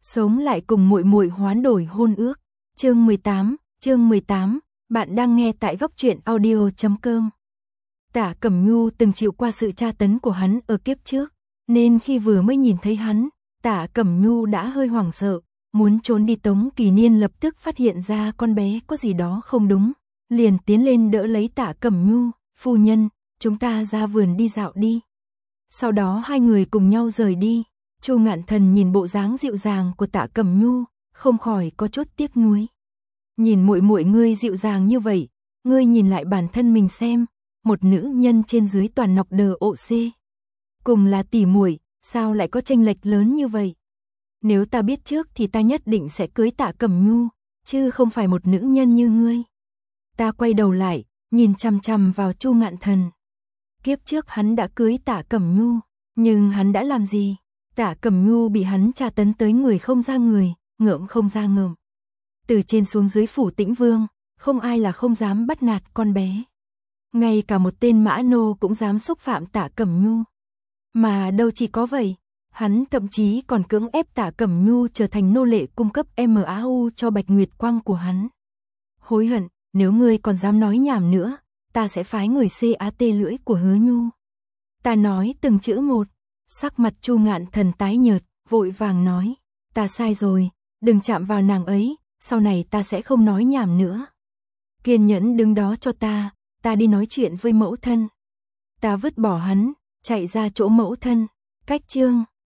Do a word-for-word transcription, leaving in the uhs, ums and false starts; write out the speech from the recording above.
sống lại cùng muội muội hoán đổi hôn ước. Chương mười tám, chương mười tám, bạn đang nghe tại góc truyện audio chấm com. Tả Cẩm Nhu từng chịu qua sự tra tấn của hắn ở kiếp trước, nên khi vừa mới nhìn thấy hắn, Tả Cẩm Nhu đã hơi hoảng sợ, muốn trốn đi. Tống Kỳ Niên lập tức phát hiện ra con bé có gì đó không đúng, liền tiến lên đỡ lấy Tả Cẩm Nhu, phu nhân, chúng ta ra vườn đi dạo đi. Sau đó hai người cùng nhau rời đi. Chu Ngạn Thần nhìn bộ dáng dịu dàng của Tả Cẩm Nhu, không khỏi có chút tiếc nuối. Nhìn muội muội ngươi dịu dàng như vậy, ngươi nhìn lại bản thân mình xem, một nữ nhân trên dưới toàn nọc đờ ộ xê. Cùng là tỷ muội, sao lại có chênh lệch lớn như vậy? Nếu ta biết trước thì ta nhất định sẽ cưới Tả Cẩm Nhu, chứ không phải một nữ nhân như ngươi. Ta quay đầu lại, nhìn chằm chằm vào Chu Ngạn Thần. Kiếp trước hắn đã cưới Tả Cẩm Nhu, nhưng hắn đã làm gì? Tả Cẩm Nhu bị hắn tra tấn tới người không ra người, ngợm không ra ngợm. Từ trên xuống dưới phủ Tĩnh Vương, không ai là không dám bắt nạt con bé. Ngay cả một tên mã nô cũng dám xúc phạm Tả Cẩm Nhu. Mà đâu chỉ có vậy, hắn thậm chí còn cưỡng ép Tả Cẩm Nhu trở thành nô lệ cung cấp em a u cho Bạch Nguyệt Quang của hắn. Hối hận, nếu ngươi còn dám nói nhảm nữa, ta sẽ phái người cát lưỡi của Hứa Nhu. Ta nói từng chữ một. Sắc mặt Chu Ngạn Thần tái nhợt, vội vàng nói, ta sai rồi, đừng chạm vào nàng ấy, sau này ta sẽ không nói nhảm nữa. Kiên nhẫn đứng đó cho ta, ta đi nói chuyện với mẫu thân. Ta vứt bỏ hắn, chạy ra chỗ mẫu thân. Cách chương